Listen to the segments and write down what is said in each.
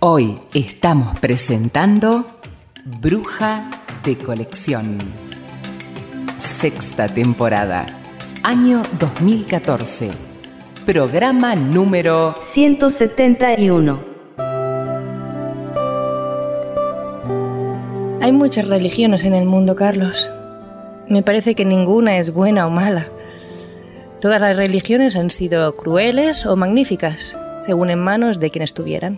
Hoy estamos presentando Bruja de Colección. Sexta temporada, año 2014. Programa número 171. Hay muchas religiones en el mundo, Carlos. Me parece que ninguna es buena o mala. Todas las religiones han sido crueles o magníficas, según en manos de quien estuvieran.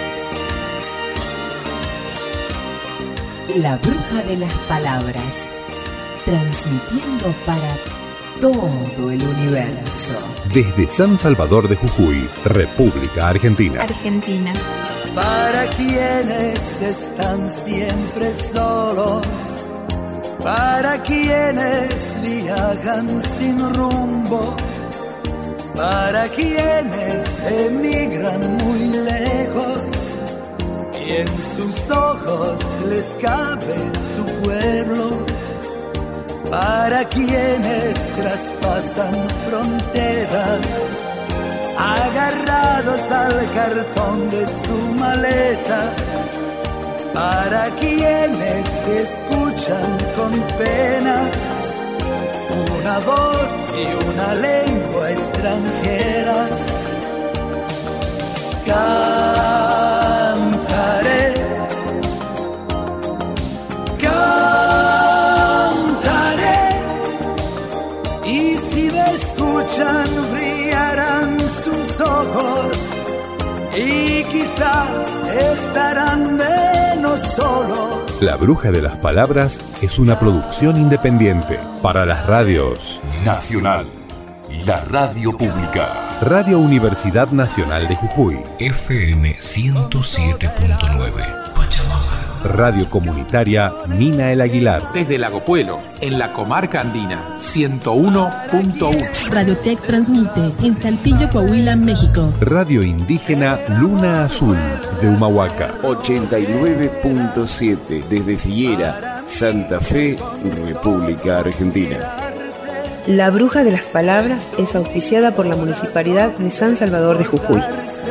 La Bruja de las Palabras, transmitiendo para todo el universo. Desde San Salvador de Jujuy, República Argentina. Argentina. Para quienes están siempre solos, para quienes viajan sin rumbo, para quienes emigran muy lejos y en sus ojos les cabe su pueblo, para quienes traspasan fronteras, agarrados al cartón de su maleta, para quienes escuchan con pena una voz y una lengua extranjeras. Cantaré, cantaré, y si me escuchan brillarán sus ojos y quizás estarán menos solos. La Bruja de las Palabras es una producción independiente para las radios Nacional, la radio pública. Radio Universidad Nacional de Jujuy, FM 107.9, Pachamama. Radio Comunitaria Mina El Aguilar. Desde Lago Puelo, en la comarca andina, 101.1. Radiotech transmite en Saltillo, Coahuila, México. Radio Indígena Luna Azul de Humahuaca. 89.7 desde Figuera, Santa Fe, República Argentina. La Bruja de las Palabras es auspiciada por la Municipalidad de San Salvador de Jujuy.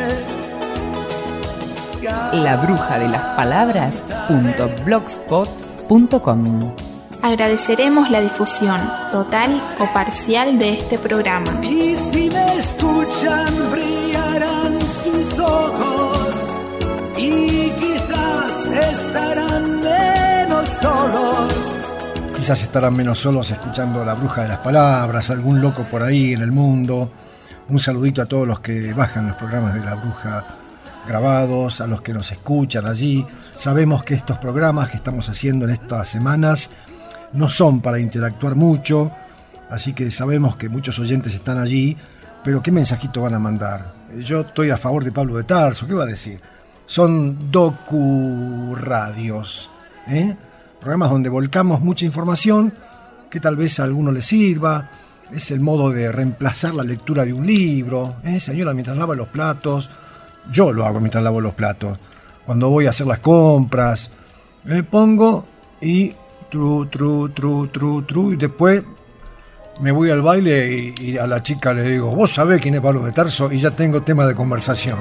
labrujadelaspalabras.blogspot.com. Agradeceremos la difusión total o parcial de este programa. Y si me escuchan brillarán sus ojos y quizás estarán menos solos. Quizás estarán menos solos escuchando La Bruja de las Palabras, algún loco por ahí en el mundo. Un saludito a todos los que bajan los programas de La Bruja grabados, a los que nos escuchan allí. Sabemos que estos programas que estamos haciendo en estas semanas no son para interactuar mucho, así que sabemos que muchos oyentes están allí, pero ¿qué mensajito van a mandar? Yo estoy a favor de Pablo de Tarso, ¿qué va a decir? Son docu-radios, programas donde volcamos mucha información que tal vez a alguno le sirva. Es el modo de reemplazar la lectura de un libro. Señora, mientras lava los platos, yo lo hago mientras lavo los platos. Cuando voy a hacer las compras, pongo y tru, y después me voy al baile y a la chica le digo, ¿vos sabés quién es Pablo de Tarso? Y ya tengo tema de conversación.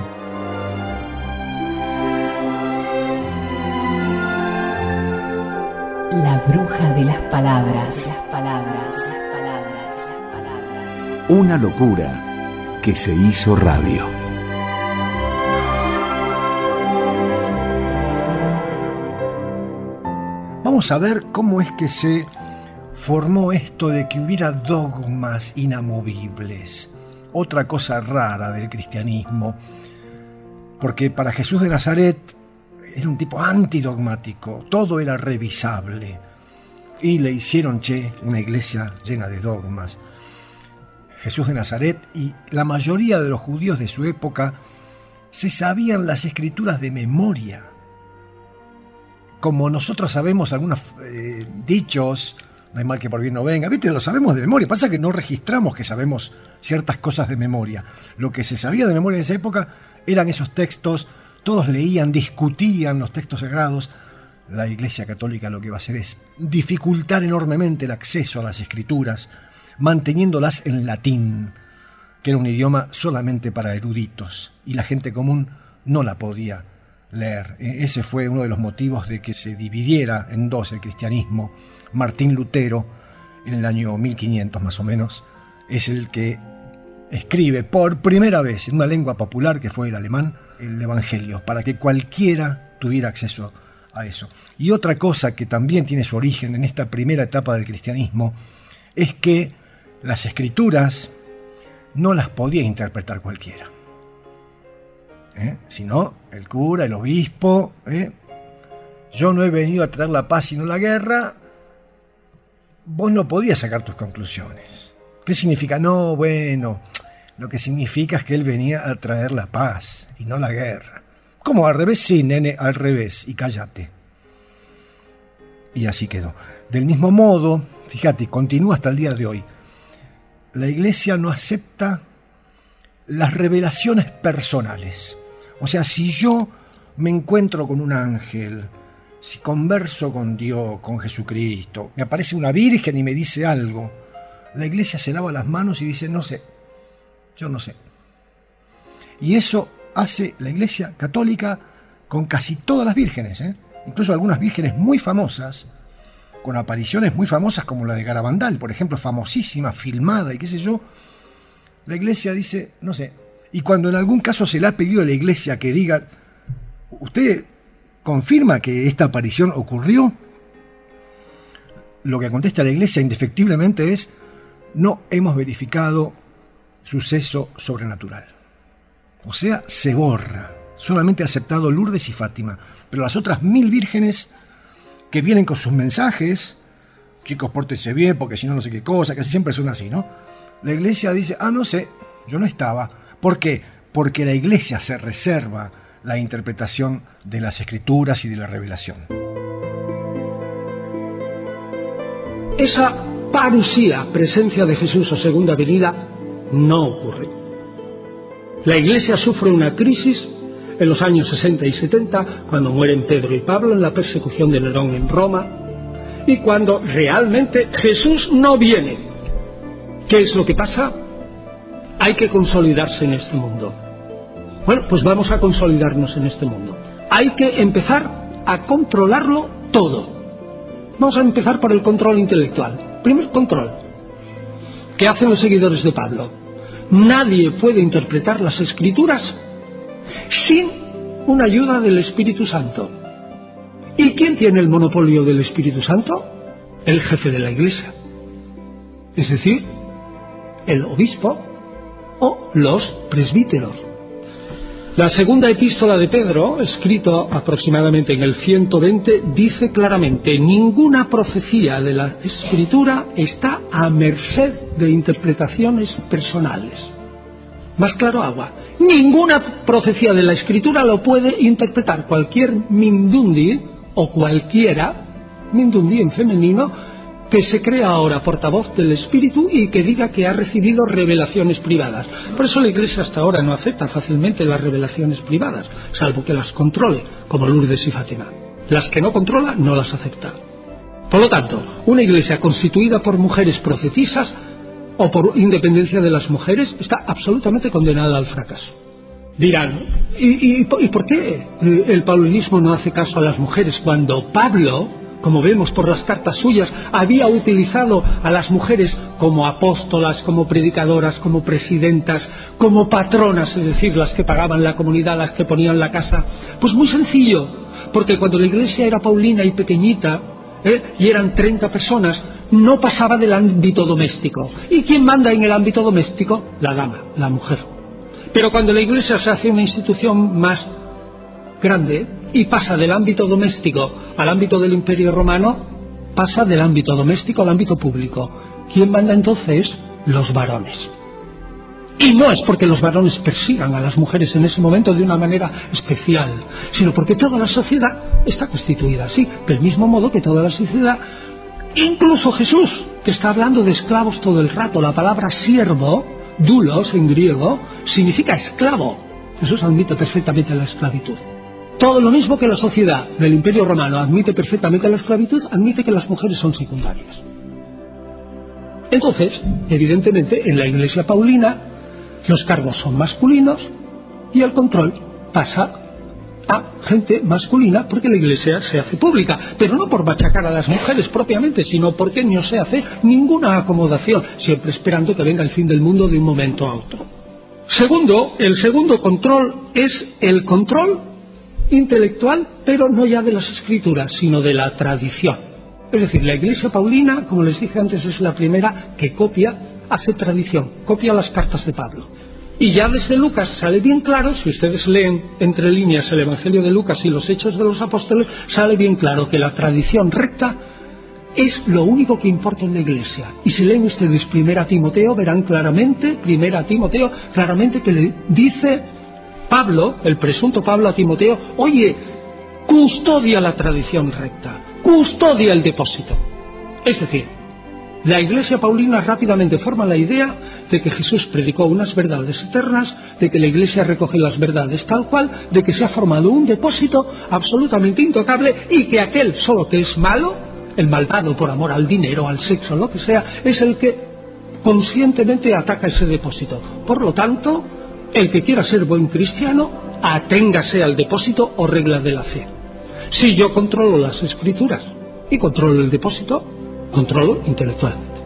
La Bruja de las Palabras. Una locura que se hizo radio. Vamos a ver cómo es que se formó esto de que hubiera dogmas inamovibles. Otra cosa rara del cristianismo. Porque para Jesús de Nazaret era un tipo antidogmático, todo era revisable. Y le hicieron, una iglesia llena de dogmas. Jesús de Nazaret y la mayoría de los judíos de su época se sabían las escrituras de memoria. Como nosotros sabemos algunos dichos, no hay mal que por bien no venga, ¿viste? Lo sabemos de memoria. Pasa que no registramos que sabemos ciertas cosas de memoria. Lo que se sabía de memoria en esa época eran esos textos. Todos leían, discutían los textos sagrados. La Iglesia Católica lo que va a hacer es dificultar enormemente el acceso a las escrituras, manteniéndolas en latín, que era un idioma solamente para eruditos, y la gente común no la podía leer. Ese fue uno de los motivos de que se dividiera en dos el cristianismo. Martín Lutero, en el año 1500 más o menos, es el que escribe por primera vez en una lengua popular, que fue el alemán, el Evangelio, para que cualquiera tuviera acceso a eso. Y otra cosa que también tiene su origen en esta primera etapa del cristianismo es que las escrituras no las podía interpretar cualquiera, sino el cura, el obispo. Yo no he venido a traer la paz sino la guerra. Vos no podías sacar tus conclusiones. ¿Qué significa? No, bueno, lo que significa es que él venía a traer la paz y no la guerra. ¿Cómo al revés? Sí, nene, al revés, y cállate. Y así quedó. Del mismo modo, fíjate, continúa hasta el día de hoy. La Iglesia no acepta las revelaciones personales. O sea, si yo me encuentro con un ángel, si converso con Dios, con Jesucristo, me aparece una virgen y me dice algo, la Iglesia se lava las manos y dice, no sé, yo no sé. Y eso hace la Iglesia católica con casi todas las vírgenes, incluso algunas vírgenes muy famosas, con apariciones muy famosas como la de Garabandal, por ejemplo, famosísima, filmada y qué sé yo. La Iglesia dice, no sé. Y cuando en algún caso se le ha pedido a la Iglesia que diga, ¿usted confirma que esta aparición ocurrió? Lo que contesta la Iglesia indefectiblemente es, no hemos verificado suceso sobrenatural. O sea, se borra. Solamente ha aceptado Lourdes y Fátima. Pero las otras 1000 vírgenes que vienen con sus mensajes, chicos, pórtense bien, porque si no, no sé qué cosa, casi siempre son así, ¿no? La Iglesia dice, no sé, yo no estaba. ¿Por qué? Porque la Iglesia se reserva la interpretación de las Escrituras y de la revelación. Esa parusía, presencia de Jesús o segunda venida, no ocurre. La Iglesia sufre una crisis en los años 60 y 70, cuando mueren Pedro y Pablo en la persecución de Nerón en Roma, y cuando realmente Jesús no viene. ¿Qué es lo que pasa? Hay que consolidarse en este mundo. Bueno, pues vamos a consolidarnos en este mundo. Hay que empezar a controlarlo todo. Vamos a empezar por el control intelectual. Primer control. ¿Qué hacen los seguidores de Pablo? Nadie puede interpretar las Escrituras sin una ayuda del Espíritu Santo. ¿Y quién tiene el monopolio del Espíritu Santo? El jefe de la Iglesia. Es decir, el obispo o los presbíteros. La segunda epístola de Pedro, escrito aproximadamente en el 120, dice claramente: ninguna profecía de la Escritura está a merced de interpretaciones personales. Más claro agua. Ninguna profecía de la Escritura lo puede interpretar cualquier mindundi o cualquiera, mindundi en femenino, que se crea ahora portavoz del Espíritu y que diga que ha recibido revelaciones privadas. Por eso la Iglesia hasta ahora no acepta fácilmente las revelaciones privadas, salvo que las controle, como Lourdes y Fátima. Las que no controla, no las acepta. Por lo tanto, una Iglesia constituida por mujeres profetisas o por independencia de las mujeres está absolutamente condenada al fracaso. Dirán, ¿y por qué el paulinismo no hace caso a las mujeres cuando Pablo, como vemos por las cartas suyas, había utilizado a las mujeres como apóstolas, como predicadoras, como presidentas, como patronas, es decir, las que pagaban la comunidad, las que ponían la casa? Pues muy sencillo, porque cuando la Iglesia era paulina y pequeñita, y eran 30 personas, no pasaba del ámbito doméstico. ¿Y quién manda en el ámbito doméstico? La dama, la mujer. Pero cuando la Iglesia se hace una institución más grande y pasa del ámbito doméstico al ámbito del Imperio Romano, pasa del ámbito doméstico al ámbito público. ¿Quién manda entonces? Los varones. Y no es porque los varones persigan a las mujeres en ese momento de una manera especial, sino porque toda la sociedad está constituida así, del mismo modo que toda la sociedad, incluso Jesús, que está hablando de esclavos todo el rato. La palabra siervo, doulos en griego, significa esclavo. Jesús admite perfectamente la esclavitud. Todo lo mismo que la sociedad del Imperio Romano admite perfectamente la esclavitud, admite que las mujeres son secundarias. Entonces, evidentemente, en la Iglesia paulina, los cargos son masculinos y el control pasa a gente masculina porque la Iglesia se hace pública, pero no por machacar a las mujeres propiamente, sino porque no se hace ninguna acomodación, siempre esperando que venga el fin del mundo de un momento a otro. Segundo, el segundo control es el control intelectual, pero no ya de las escrituras, sino de la tradición. Es decir, la Iglesia paulina, como les dije antes, es la primera que hace tradición, copia las cartas de Pablo. Y ya desde Lucas sale bien claro, si ustedes leen entre líneas el Evangelio de Lucas y los Hechos de los Apóstoles, sale bien claro que la tradición recta es lo único que importa en la Iglesia. Y si leen ustedes 1 Timoteo, verán claramente, 1 Timoteo, claramente que le dice Pablo, el presunto Pablo a Timoteo, oye, custodia la tradición recta, custodia el depósito. Es decir, la Iglesia paulina rápidamente forma la idea de que Jesús predicó unas verdades eternas, de que la Iglesia recoge las verdades tal cual, de que se ha formado un depósito absolutamente intocable y que aquel solo que es malo, el malvado por amor al dinero, al sexo, lo que sea, es el que conscientemente ataca ese depósito. Por lo tanto, el que quiera ser buen cristiano, aténgase al depósito o regla de la fe. Si yo controlo las escrituras y controlo el depósito, controlo intelectualmente.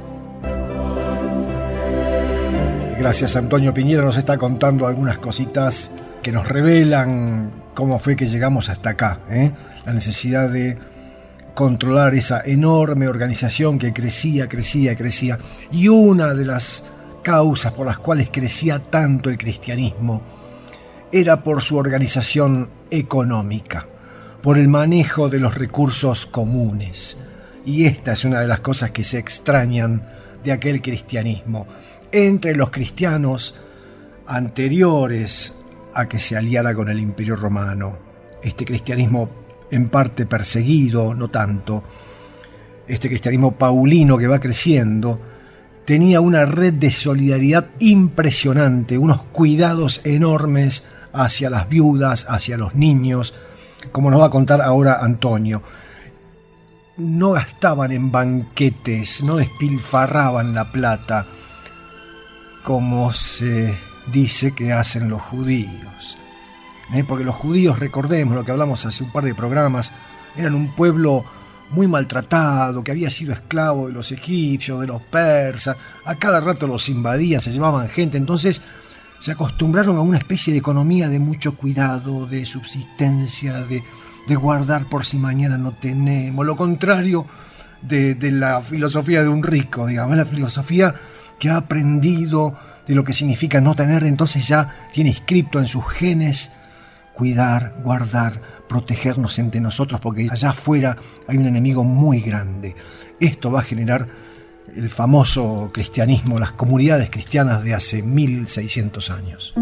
Gracias, Antonio Piñera nos está contando algunas cositas que nos revelan cómo fue que llegamos hasta acá, la necesidad de controlar esa enorme organización que crecía. Y una de las causas por las cuales crecía tanto el cristianismo era por su organización económica, por el manejo de los recursos comunes. Y esta es una de las cosas que se extrañan de aquel cristianismo. Entre los cristianos anteriores a que se aliara con el Imperio Romano, este cristianismo en parte perseguido, no tanto, este cristianismo paulino que va creciendo, tenía una red de solidaridad impresionante, unos cuidados enormes hacia las viudas, hacia los niños, como nos va a contar ahora Antonio. No gastaban en banquetes, no despilfarraban la plata, como se dice que hacen los judíos. Porque los judíos, recordemos lo que hablamos hace un par de programas, eran un pueblo muy maltratado, que había sido esclavo de los egipcios, de los persas, a cada rato los invadían, se llevaban gente, entonces se acostumbraron a una especie de economía de mucho cuidado, de subsistencia, de guardar por si mañana no tenemos, lo contrario de la filosofía de un rico, digamos, la filosofía que ha aprendido de lo que significa no tener, entonces ya tiene inscripto en sus genes cuidar, guardar, protegernos entre nosotros, porque allá afuera hay un enemigo muy grande. Esto va a generar el famoso cristianismo, las comunidades cristianas de hace 1600 años.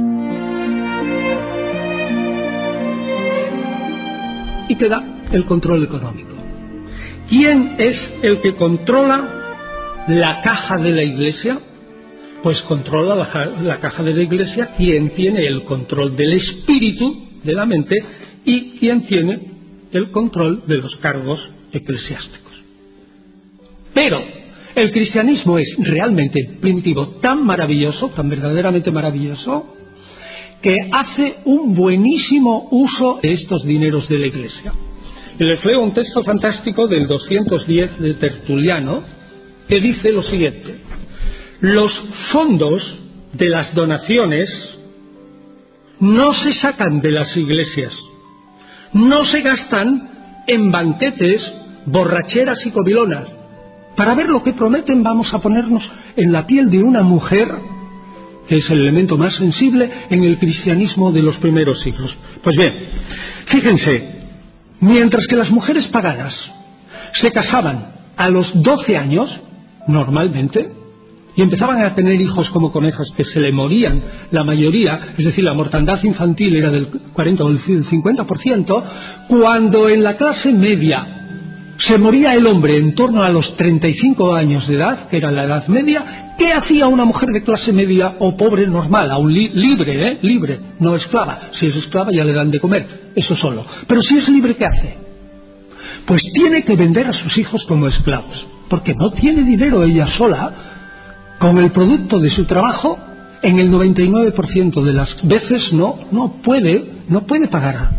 Y queda el control económico. ¿Quién es el que controla la caja de la Iglesia? Pues controla la caja de la Iglesia quien tiene el control del espíritu, de la mente, y quien tiene el control de los cargos eclesiásticos. Pero el cristianismo es realmente primitivo, tan maravilloso, tan verdaderamente maravilloso, que hace un buenísimo uso de estos dineros de la Iglesia. Y les leo un texto fantástico del 210 de Tertuliano, que dice lo siguiente: los fondos de las donaciones no se sacan de las iglesias, no se gastan en banquetes, borracheras y comilonas. Para ver lo que prometen, vamos a ponernos en la piel de una mujer, que es el elemento más sensible en el cristianismo de los primeros siglos. Pues bien, fíjense, mientras que las mujeres paganas se casaban a los 12 años, normalmente, y empezaban a tener hijos como conejos que se le morían la mayoría, es decir, la mortandad infantil era del 40 o del 50%, cuando en la clase media se moría el hombre en torno a los 35 años de edad, que era la edad media, ¿qué hacía una mujer de clase media o pobre normal, aún libre, libre, no esclava? Si es esclava ya le dan de comer, eso solo. Pero si es libre, ¿qué hace? Pues tiene que vender a sus hijos como esclavos, porque no tiene dinero ella sola. Con el producto de su trabajo, en el 99% de las veces no puede pagar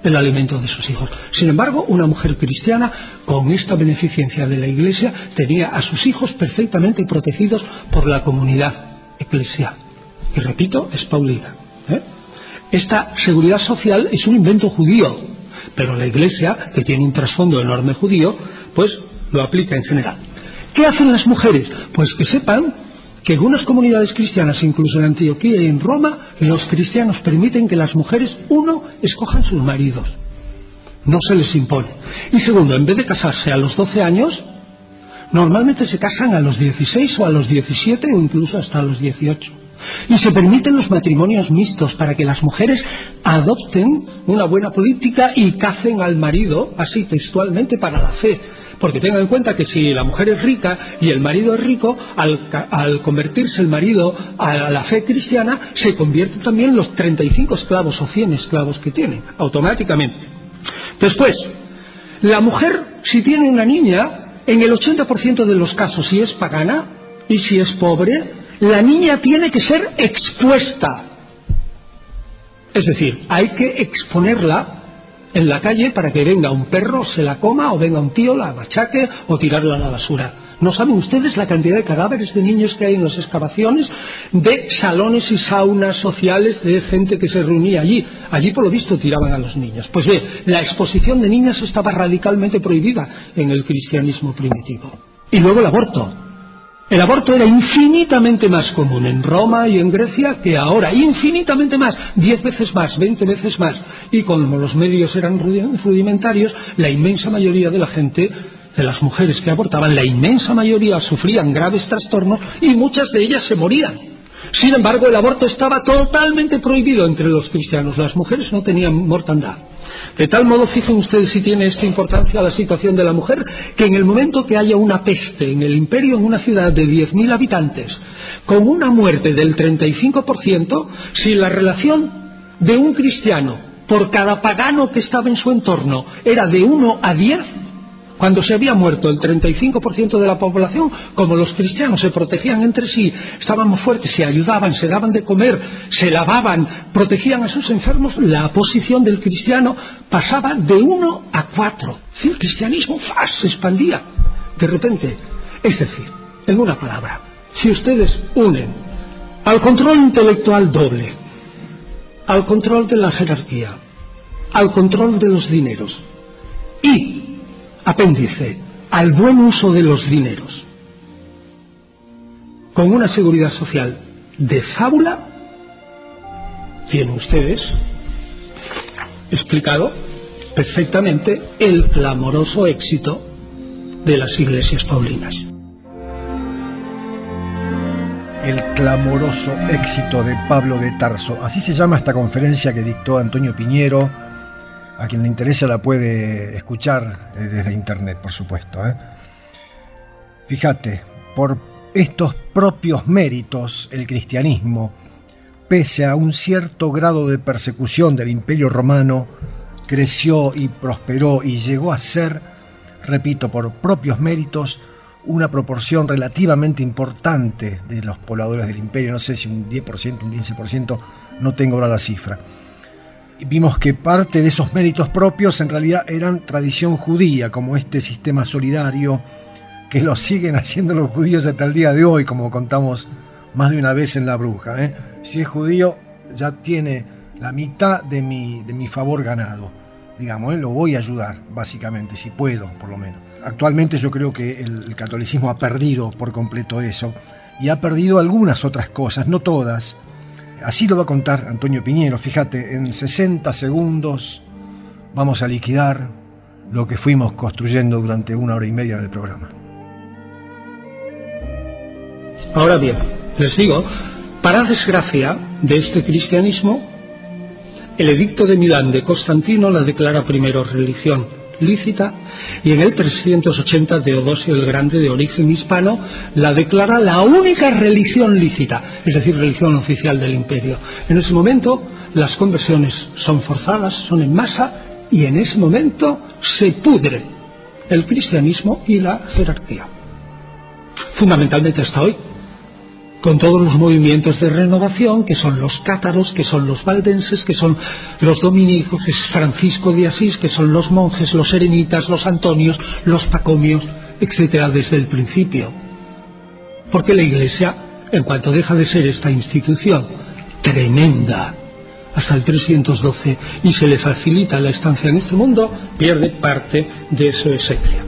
el alimento de sus hijos. Sin embargo, una mujer cristiana, con esta beneficencia de la Iglesia, tenía a sus hijos perfectamente protegidos por la comunidad eclesial. Y repito, es paulina. Esta seguridad social es un invento judío, pero la Iglesia, que tiene un trasfondo enorme judío, pues lo aplica en general. ¿Qué hacen las mujeres? Pues que sepan que en algunas comunidades cristianas, incluso en Antioquía y en Roma, los cristianos permiten que las mujeres, uno, escojan sus maridos. No se les impone. Y segundo, en vez de casarse a los 12 años, normalmente se casan a los 16 o a los 17 o incluso hasta los 18. Y se permiten los matrimonios mixtos para que las mujeres adopten una buena política y cacen al marido, así textualmente, para la fe. Porque tengan en cuenta que si la mujer es rica y el marido es rico, al convertirse el marido a la fe cristiana, se convierten también los 35 esclavos o 100 esclavos que tienen, automáticamente. Después, la mujer, si tiene una niña, en el 80% de los casos, si es pagana y si es pobre, la niña tiene que ser expuesta. Es decir, hay que exponerla en la calle para que venga un perro, se la coma, o venga un tío, la machaque o tirarla a la basura. ¿No saben ustedes la cantidad de cadáveres de niños que hay en las excavaciones? De salones y saunas sociales de gente que se reunía allí. Allí, por lo visto, tiraban a los niños. Pues bien, la exposición de niñas estaba radicalmente prohibida en el cristianismo primitivo. Y luego el aborto. El aborto era infinitamente más común en Roma y en Grecia que ahora, infinitamente más, 10 veces más, 20 veces más. Y como los medios eran rudimentarios, la inmensa mayoría de la gente, de las mujeres que abortaban, la inmensa mayoría sufrían graves trastornos y muchas de ellas se morían. Sin embargo, el aborto estaba totalmente prohibido entre los cristianos. Las mujeres no tenían mortandad. De tal modo, fijen ustedes si tiene esta importancia la situación de la mujer, que en el momento que haya una peste en el imperio, en una ciudad de 10.000 habitantes, con una muerte del 35%, si la relación de un cristiano por cada pagano que estaba en su entorno era de 1 a 10, cuando se había muerto el 35% de la población, como los cristianos se protegían entre sí, estaban muy fuertes, se ayudaban, se daban de comer, se lavaban, protegían a sus enfermos, la posición del cristiano pasaba de 1 a 4. El cristianismo se expandía de repente. Es decir, en una palabra, si ustedes unen al control intelectual doble, al control de la jerarquía, al control de los dineros y apéndice, al buen uso de los dineros, con una seguridad social de fábula, tienen ustedes explicado perfectamente el clamoroso éxito de las iglesias paulinas. El clamoroso éxito de Pablo de Tarso, así se llama esta conferencia que dictó Antonio Piñero. A quien le interesa la puede escuchar desde internet, por supuesto. Fíjate, por estos propios méritos, el cristianismo, pese a un cierto grado de persecución del Imperio Romano, creció y prosperó y llegó a ser, repito, por propios méritos, una proporción relativamente importante de los pobladores del imperio. No sé si un 10%, un 15%, no tengo ahora la cifra. Vimos que parte de esos méritos propios en realidad eran tradición judía, como este sistema solidario que lo siguen haciendo los judíos hasta el día de hoy, como contamos más de una vez en La Bruja. Si es judío, ya tiene la mitad de mi favor ganado, digamos, lo voy a ayudar, básicamente, si puedo, por lo menos. Actualmente yo creo que el catolicismo ha perdido por completo eso, y ha perdido algunas otras cosas, no todas. Así lo va a contar Antonio Piñero. Fíjate, en 60 segundos vamos a liquidar lo que fuimos construyendo durante 1 hora y media del programa. Ahora bien, les digo, para desgracia de este cristianismo, el edicto de Milán de Constantino la declara primero religión lícita, y en el 380 Teodosio el Grande, de origen hispano, la declara la única religión lícita, es decir, religión oficial del imperio. En ese momento las conversiones son forzadas, son en masa, y en ese momento se pudre el cristianismo y la jerarquía. Fundamentalmente hasta hoy. con todos los movimientos de renovación, que son los cátaros, que son los valdenses, que son los dominicos, que es Francisco de Asís, que son los monjes, los eremitas, los antonios, los pacomios, etcétera, desde el principio. Porque la Iglesia, en cuanto deja de ser esta institución tremenda hasta el 312 y se le facilita la estancia en este mundo, pierde parte de su esencia.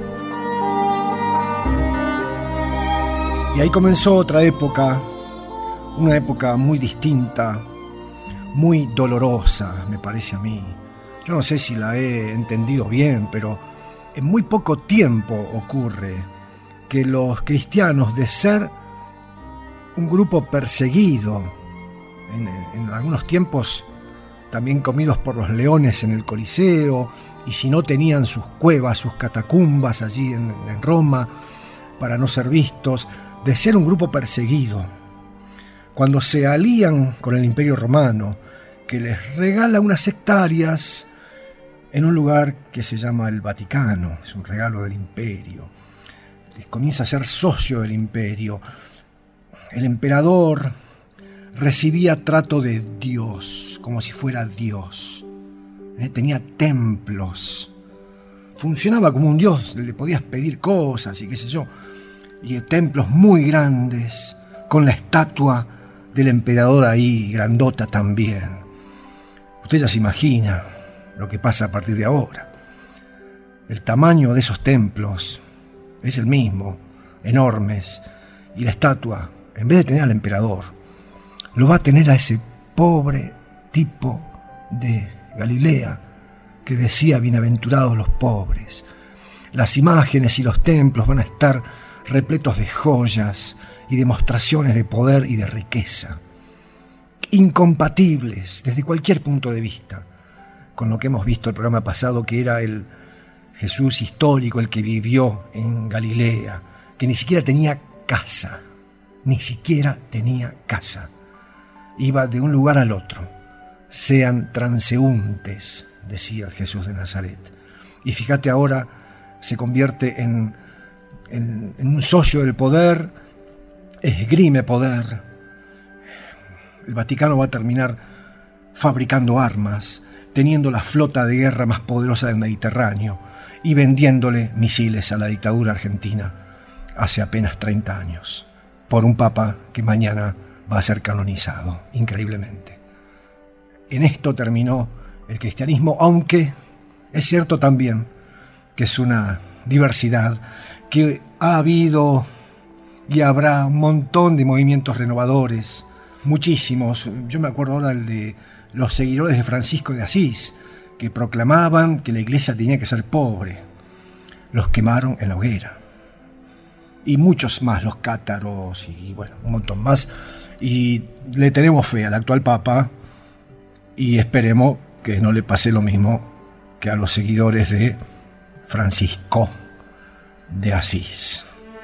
Y ahí comenzó otra época, una época muy distinta, muy dolorosa, me parece a mí. Yo no sé si la he entendido bien, pero en muy poco tiempo ocurre que los cristianos, de ser un grupo perseguido, en algunos tiempos también comidos por los leones en el Coliseo, y si no tenían sus cuevas, sus catacumbas allí en Roma, para no ser vistos, de ser un grupo perseguido, cuando se alían con el Imperio Romano, que les regala unas hectáreas en un lugar que se llama el Vaticano, es un regalo del imperio, comienza a ser socio del imperio. El emperador recibía trato de Dios, como si fuera Dios. Tenía templos, funcionaba como un dios, le podías pedir cosas y qué sé yo, y templos muy grandes, con la estatua del emperador ahí, grandota también. Usted ya se imagina lo que pasa a partir de ahora. El tamaño de esos templos es el mismo, enormes, y la estatua, en vez de tener al emperador, lo va a tener a ese pobre tipo de Galilea que decía bienaventurados los pobres. Las imágenes y los templos van a estar repletos de joyas y demostraciones de poder y de riqueza, incompatibles desde cualquier punto de vista con lo que hemos visto el programa pasado, que era el Jesús histórico, el que vivió en Galilea, que ni siquiera tenía casa, iba de un lugar al otro. Sean transeúntes, decía el Jesús de Nazaret. Y fíjate, ahora se convierte en un socio del poder, esgrime poder. El Vaticano va a terminar fabricando armas, teniendo la flota de guerra más poderosa del Mediterráneo y vendiéndole misiles a la dictadura argentina hace apenas 30 años, por un papa que mañana va a ser canonizado, increíblemente. En esto terminó el cristianismo, aunque es cierto también que es una diversidad, que ha habido y habrá un montón de movimientos renovadores, muchísimos. Yo me acuerdo ahora del de los seguidores de Francisco de Asís, que proclamaban que la iglesia tenía que ser pobre. Los quemaron en la hoguera. Y muchos más, los cátaros y bueno, un montón más. Y le tenemos fe al actual papa y esperemos que no le pase lo mismo que a los seguidores de Francisco de Asís.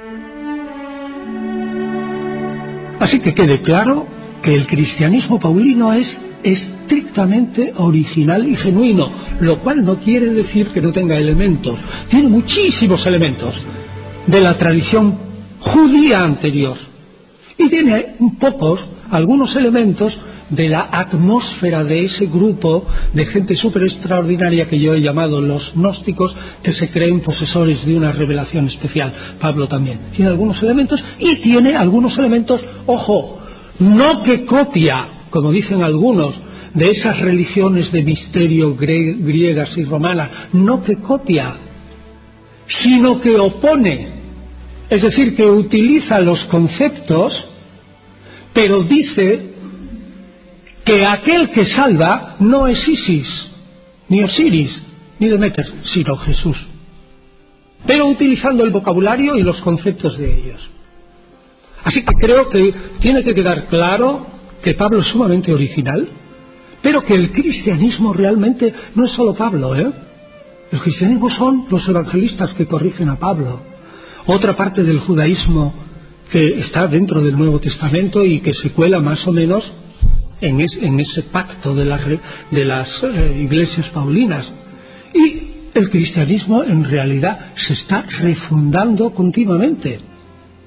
Así que quede claro que el cristianismo paulino es estrictamente original y genuino, lo cual no quiere decir que no tenga elementos. Tiene muchísimos elementos de la tradición judía anterior y tiene algunos elementos de la atmósfera de ese grupo de gente súper extraordinaria que yo he llamado los gnósticos, que se creen posesores de una revelación especial. Pablo también tiene algunos elementos, y tiene algunos elementos, ojo, no que copia, como dicen algunos, de esas religiones de misterio griegas y romanas, no que copia, sino que opone, es decir, que utiliza los conceptos, pero dice que aquel que salva no es Isis, ni Osiris, ni Demeter, sino Jesús, pero utilizando el vocabulario y los conceptos de ellos. Así que creo que tiene que quedar claro que Pablo es sumamente original, pero que el cristianismo realmente no es solo Pablo, ¿eh? El cristianismo son los evangelistas que corrigen a Pablo, otra parte del judaísmo que está dentro del Nuevo Testamento y que se cuela más o menos en ese pacto de las iglesias paulinas. Y el cristianismo en realidad se está refundando continuamente.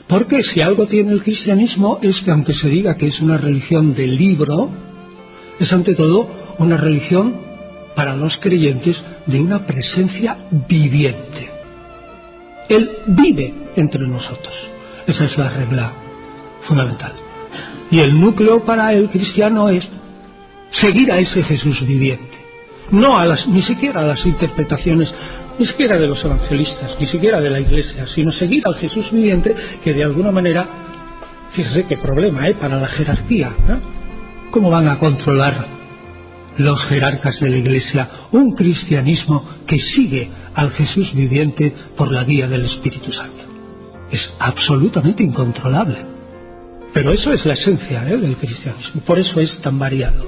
Porque si algo tiene el cristianismo es que, aunque se diga que es una religión del libro, es ante todo una religión para los creyentes de una presencia viviente. Él vive entre nosotros. Esa es la regla fundamental. Y el núcleo para el cristiano es seguir a ese Jesús viviente. No ni siquiera a las interpretaciones, ni siquiera de los evangelistas, ni siquiera de la Iglesia, sino seguir al Jesús viviente que de alguna manera, fíjese qué problema para la jerarquía, ¿eh? ¿Cómo van a controlar los jerarcas de la Iglesia un cristianismo que sigue al Jesús viviente por la guía del Espíritu Santo? Es absolutamente incontrolable. Pero eso es la esencia del cristianismo, por eso es tan variado.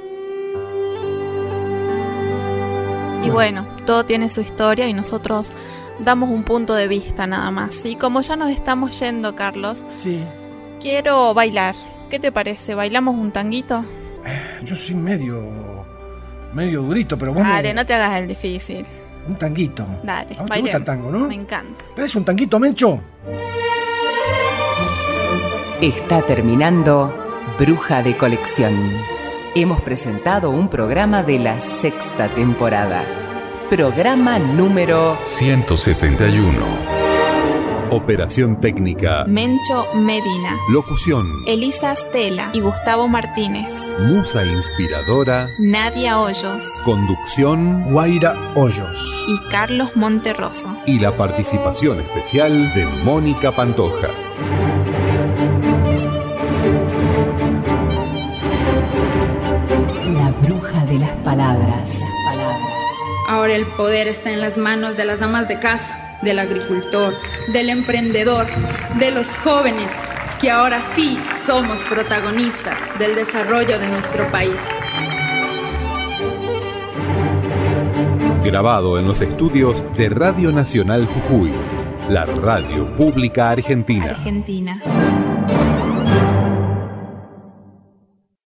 Y bueno, todo tiene su historia y nosotros damos un punto de vista nada más. Y como ya nos estamos yendo, Carlos, sí, quiero bailar. ¿Qué te parece? ¿Bailamos un tanguito? Yo soy medio durito, pero vos Dale, no te hagas el difícil. Un tanguito. Dale, ¿A vos te gusta el tango, no? Me encanta. ¿Tenés un tanguito, Mencho? Está terminando Bruja de Colección. Hemos presentado un programa de la 6ª temporada. Programa número 171. Operación técnica. Mencho Medina. Locución. Elisa Stella y Gustavo Martínez. Musa inspiradora. Nadia Hoyos. Conducción. Guaira Hoyos. Y Carlos Monterroso. Y la participación especial de Mónica Pantoja. La bruja de las palabras. Ahora el poder está en las manos de las amas de casa, del agricultor, del emprendedor, de los jóvenes, que ahora sí somos protagonistas del desarrollo de nuestro país. Grabado en los estudios de Radio Nacional Jujuy, la radio pública argentina. Argentina.